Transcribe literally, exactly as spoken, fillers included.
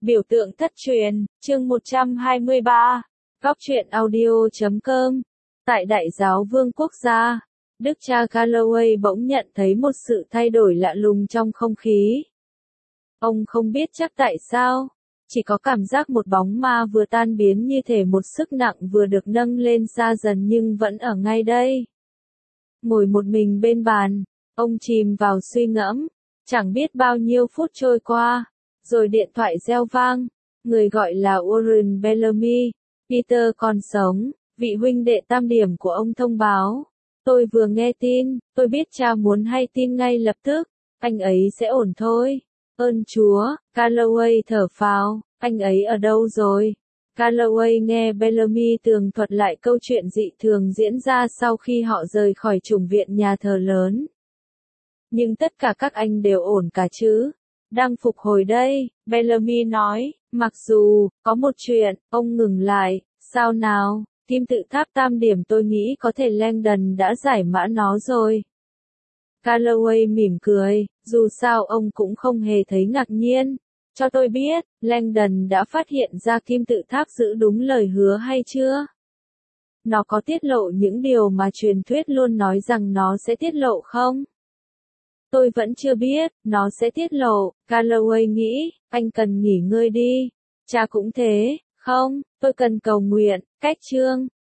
Biểu tượng thất truyền, chương một trăm hai mươi ba, góc truyện audio chấm com. Tại Đại giáo Vương quốc gia, đức cha Galloway bỗng nhận thấy một sự thay đổi lạ lùng trong không khí. Ông không biết chắc tại sao, chỉ có cảm giác một bóng ma vừa tan biến như thể một sức nặng vừa được nâng lên xa dần nhưng vẫn ở ngay đây. Ngồi một mình bên bàn, ông chìm vào suy ngẫm, chẳng biết bao nhiêu phút trôi qua. Rồi điện thoại reo vang, người gọi là Warren Bellamy, Peter còn sống, vị huynh đệ tam điểm của ông thông báo. Tôi vừa nghe tin, tôi biết cha muốn hay tin ngay lập tức, anh ấy sẽ ổn thôi. Ơn Chúa, Galloway thở phào, anh ấy ở đâu rồi? Galloway nghe Bellamy tường thuật lại câu chuyện dị thường diễn ra sau khi họ rời khỏi chủng viện nhà thờ lớn. Nhưng tất cả các anh đều ổn cả chứ? Đang phục hồi đây, Bellamy nói, mặc dù, có một chuyện, ông ngừng lại, sao nào, kim tự tháp tam điểm tôi nghĩ có thể Langdon đã giải mã nó rồi. Galloway mỉm cười, dù sao ông cũng không hề thấy ngạc nhiên. Cho tôi biết, Langdon đã phát hiện ra kim tự tháp giữ đúng lời hứa hay chưa? Nó có tiết lộ những điều mà truyền thuyết luôn nói rằng nó sẽ tiết lộ không? Tôi vẫn chưa biết, nó sẽ tiết lộ, Galloway nghĩ, anh cần nghỉ ngơi đi. Cha cũng thế, không, tôi cần cầu nguyện, cách chương,